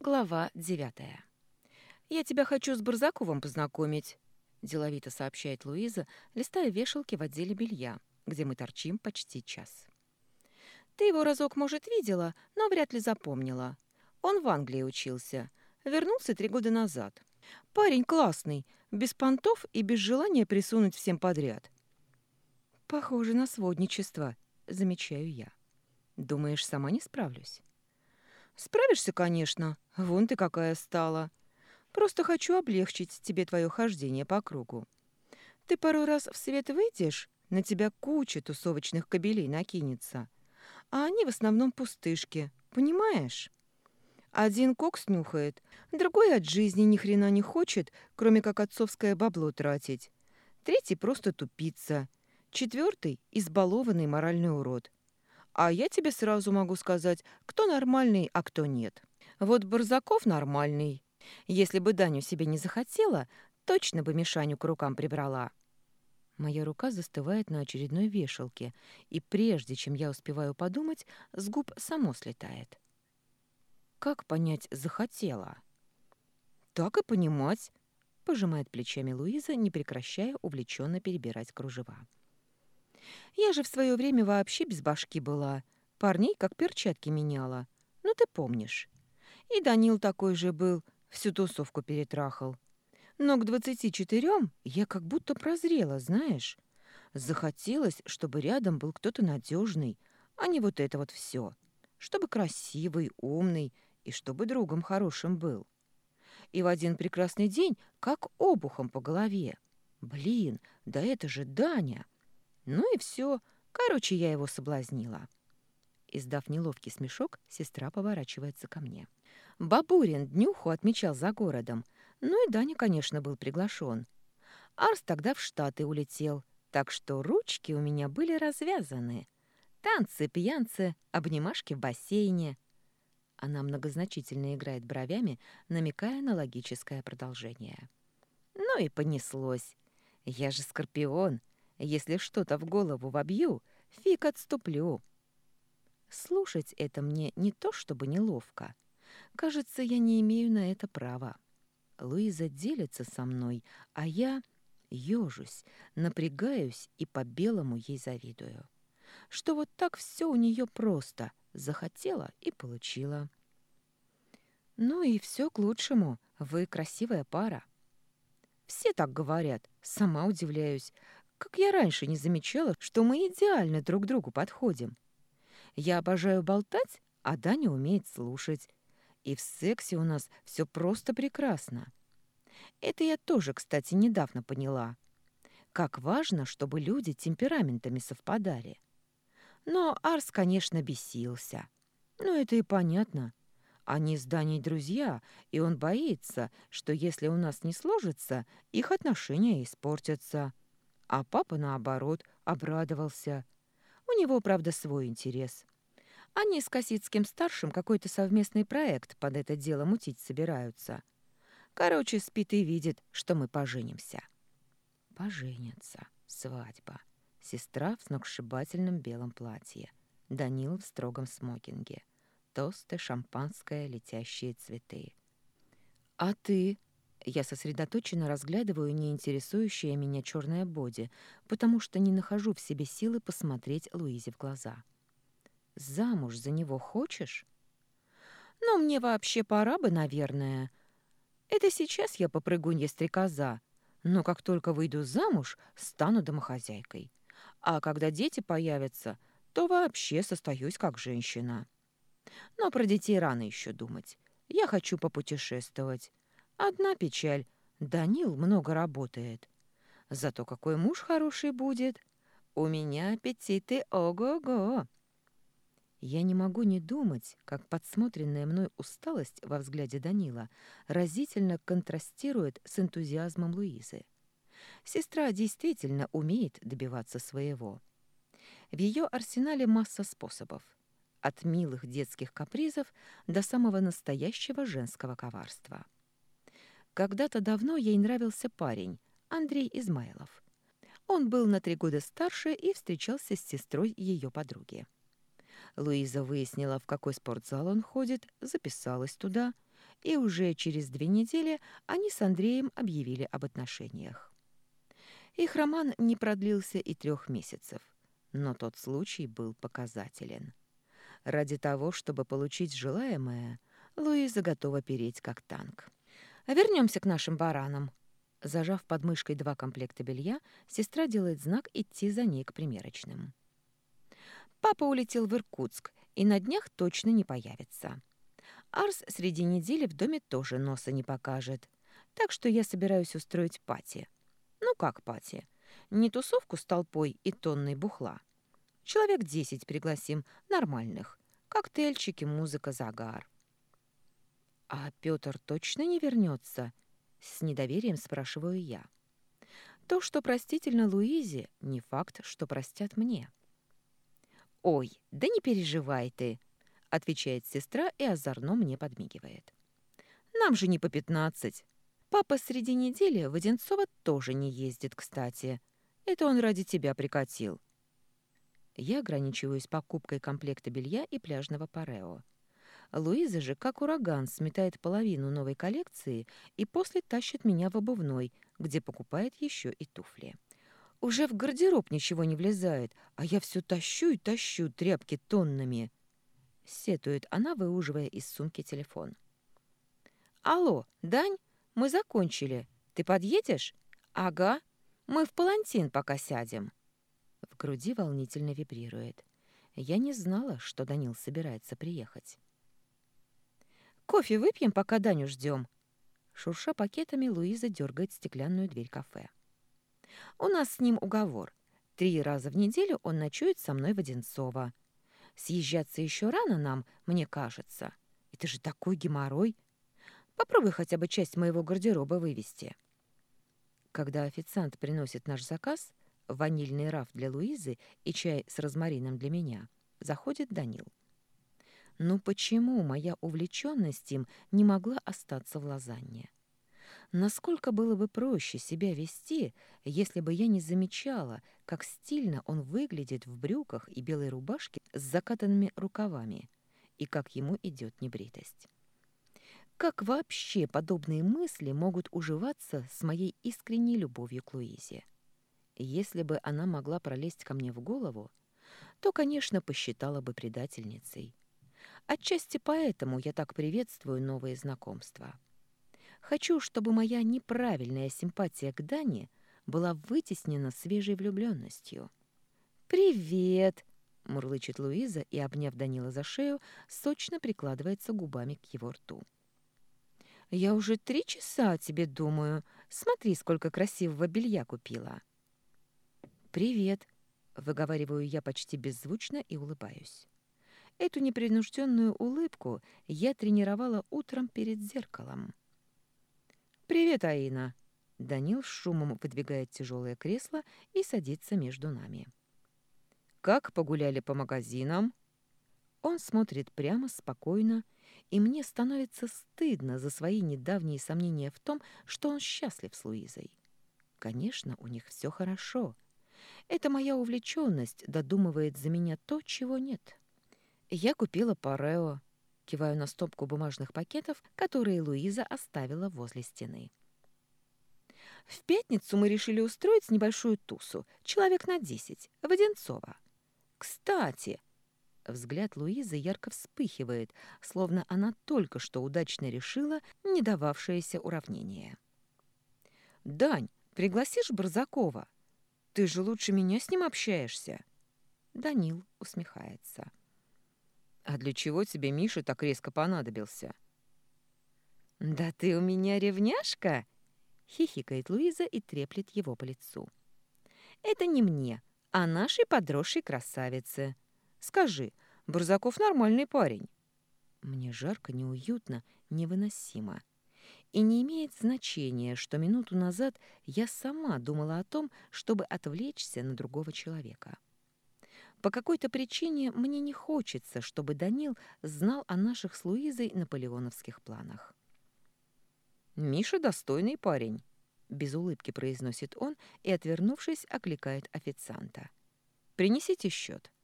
Глава 9. «Я тебя хочу с Барзаковым познакомить», — деловито сообщает Луиза, листая вешалки в отделе белья, где мы торчим почти час. «Ты его разок, может, видела, но вряд ли запомнила. Он в Англии учился. Вернулся 3 года назад. Парень классный, без понтов и без желания присунуть всем подряд». «Похоже на сводничество», — замечаю я. «Думаешь, сама не справлюсь?» «Справишься, конечно. Вон ты какая стала. Просто хочу облегчить тебе твое хождение по кругу. Ты пару раз в свет выйдешь, на тебя куча тусовочных кобелей накинется. А они в основном пустышки, понимаешь? Один кокс нюхает, другой от жизни ни хрена не хочет, кроме как отцовское бабло тратить. Третий просто тупица. Четвертый — избалованный моральный урод. А я тебе сразу могу сказать, кто нормальный, а кто нет. Вот Барзаков нормальный. Если бы Даню себе не захотела, точно бы Мишаню к рукам прибрала. Моя рука застывает на очередной вешалке, и прежде чем я успеваю подумать, с губ само слетает. Как понять «захотела»? Так и понимать, пожимает плечами Луиза, не прекращая увлеченно перебирать кружева. Я же в свое время вообще без башки была. Парней как перчатки меняла. Ну, ты помнишь. И Данил такой же был, всю тусовку перетрахал. Но к 24 я как будто прозрела, знаешь. Захотелось, чтобы рядом был кто-то надежный, а не вот это вот все. Чтобы красивый, умный и чтобы другом хорошим был. И в один прекрасный день как обухом по голове. Блин, да это же Даня! Ну и все. Короче, я его соблазнила. Издав неловкий смешок, сестра поворачивается ко мне. Бабурин днюху отмечал за городом. Ну и Даня, конечно, был приглашен. Арс тогда в Штаты улетел, так что ручки у меня были развязаны. Танцы, пьянцы, обнимашки в бассейне. Она многозначительно играет бровями, намекая на логическое продолжение. Ну и понеслось. Я же скорпион. Если что-то в голову вобью, фиг отступлю. Слушать это мне не то чтобы неловко. Кажется, я не имею на это права. Луиза делится со мной, а я ёжусь, напрягаюсь и по-белому ей завидую. Что вот так все у нее просто. Захотела и получила. Ну и все к лучшему. Вы красивая пара. Все так говорят. Сама удивляюсь. Как я раньше не замечала, что мы идеально друг другу подходим. Я обожаю болтать, а Даня умеет слушать. И в сексе у нас все просто прекрасно. Это я тоже, кстати, недавно поняла. Как важно, чтобы люди темпераментами совпадали. Но Арс, конечно, бесился. Но это и понятно. Они с Даней друзья, и он боится, что если у нас не сложится, их отношения испортятся. А папа, наоборот, обрадовался. У него, правда, свой интерес. Они с Косицким-старшим какой-то совместный проект под это дело мутить собираются. Короче, спит и видит, что мы поженимся. Поженятся. Свадьба. Сестра в сногсшибательном белом платье. Данил в строгом смокинге. Тосты, шампанское, летящие цветы. «А ты?» Я сосредоточенно разглядываю неинтересующее меня черное боди, потому что не нахожу в себе силы посмотреть Луизе в глаза. «Замуж за него хочешь?» «Ну, мне вообще пора бы, наверное. Это сейчас я попрыгунья-стрекоза, но как только выйду замуж, стану домохозяйкой. А когда дети появятся, то вообще состоюсь как женщина. Но про детей рано еще думать. Я хочу попутешествовать. Одна печаль. Данил много работает. Зато какой муж хороший будет. У меня аппетиты ого-го. Я не могу не думать, как подсмотренная мной усталость во взгляде Данила разительно контрастирует с энтузиазмом Луизы. Сестра действительно умеет добиваться своего. В ее арсенале масса способов. От милых детских капризов до самого настоящего женского коварства. Когда-то давно ей нравился парень, Андрей Измайлов. Он был на 3 года старше и встречался с сестрой ее подруги. Луиза выяснила, в какой спортзал он ходит, записалась туда, и уже через 2 недели они с Андреем объявили об отношениях. Их роман не продлился и 3 месяцев, но тот случай был показателен. Ради того, чтобы получить желаемое, Луиза готова переть как танк. А вернемся к нашим баранам. Зажав под мышкой 2 комплекта белья, сестра делает знак идти за ней к примерочным. Папа улетел в Иркутск и на днях точно не появится. Арс среди недели в доме тоже носа не покажет. Так что я собираюсь устроить пати. Ну как пати? Не тусовку с толпой и тонной бухла. Человек 10 пригласим, нормальных. Коктейльчики, музыка, загар. «А Пётр точно не вернется?» — с недоверием спрашиваю я. То, что простительно Луизе, не факт, что простят мне. «Ой, да не переживай ты!» — отвечает сестра и озорно мне подмигивает. «Нам же не по 15. Папа среди недели в Одинцово тоже не ездит, кстати. Это он ради тебя прикатил». Я ограничиваюсь покупкой комплекта белья и пляжного парео. Луиза же, как ураган, сметает половину новой коллекции и после тащит меня в обувной, где покупает еще и туфли. Уже в гардероб ничего не влезает, а я все тащу и тащу тряпки тоннами. Сетует она, выуживая из сумки телефон. «Алло, Дань, мы закончили. Ты подъедешь?» «Ага. Мы в палантин пока сядем». В груди волнительно вибрирует. Я не знала, что Данил собирается приехать. «Кофе выпьем, пока Даню ждем?» Шурша пакетами, Луиза дергает стеклянную дверь кафе. «У нас с ним уговор. 3 раза в неделю он ночует со мной в Одинцово. Съезжаться еще рано нам, мне кажется. Это же такой геморрой. Попробуй хотя бы часть моего гардероба вывести». Когда официант приносит наш заказ, ванильный раф для Луизы и чай с розмарином для меня, заходит Данил. Ну почему моя увлеченность им не могла остаться в лазанье? Насколько было бы проще себя вести, если бы я не замечала, как стильно он выглядит в брюках и белой рубашке с закатанными рукавами, и как ему идет небритость. Как вообще подобные мысли могут уживаться с моей искренней любовью к Луизе? Если бы она могла пролезть ко мне в голову, то, конечно, посчитала бы предательницей. Отчасти поэтому я так приветствую новые знакомства. Хочу, чтобы моя неправильная симпатия к Дане была вытеснена свежей влюбленностью. «Привет!» — мурлычет Луиза и, обняв Данила за шею, сочно прикладывается губами к его рту. «Я уже 3 часа о тебе думаю. Смотри, сколько красивого белья купила». «Привет!» — выговариваю я почти беззвучно и улыбаюсь. Эту непринужденную улыбку я тренировала утром перед зеркалом. «Привет, Аина!» Данил с шумом выдвигает тяжелое кресло и садится между нами. «Как погуляли по магазинам?» Он смотрит прямо, спокойно, и мне становится стыдно за свои недавние сомнения в том, что он счастлив с Луизой. Конечно, у них все хорошо. Это моя увлеченность додумывает за меня то, чего нет. Я купила парео, киваю на стопку бумажных пакетов, которые Луиза оставила возле стены. В пятницу мы решили устроить небольшую тусу, человек на 10, в Одинцово. Кстати, взгляд Луизы ярко вспыхивает, словно она только что удачно решила не дававшееся уравнение. «Дань, пригласишь Барзакова? Ты же лучше меня с ним общаешься». Данил усмехается. «А для чего тебе Миша так резко понадобился?» «Да ты у меня ревняшка!» — хихикает Луиза и треплет его по лицу. «Это не мне, а нашей подросшей красавице. Скажи, Барзаков нормальный парень?» Мне жарко, неуютно, невыносимо. И не имеет значения, что минуту назад я сама думала о том, чтобы отвлечься на другого человека. По какой-то причине мне не хочется, чтобы Данил знал о наших с Луизой наполеоновских планах. «Миша достойный парень», — без улыбки произносит он и, отвернувшись, окликает официанта. «Принесите счет».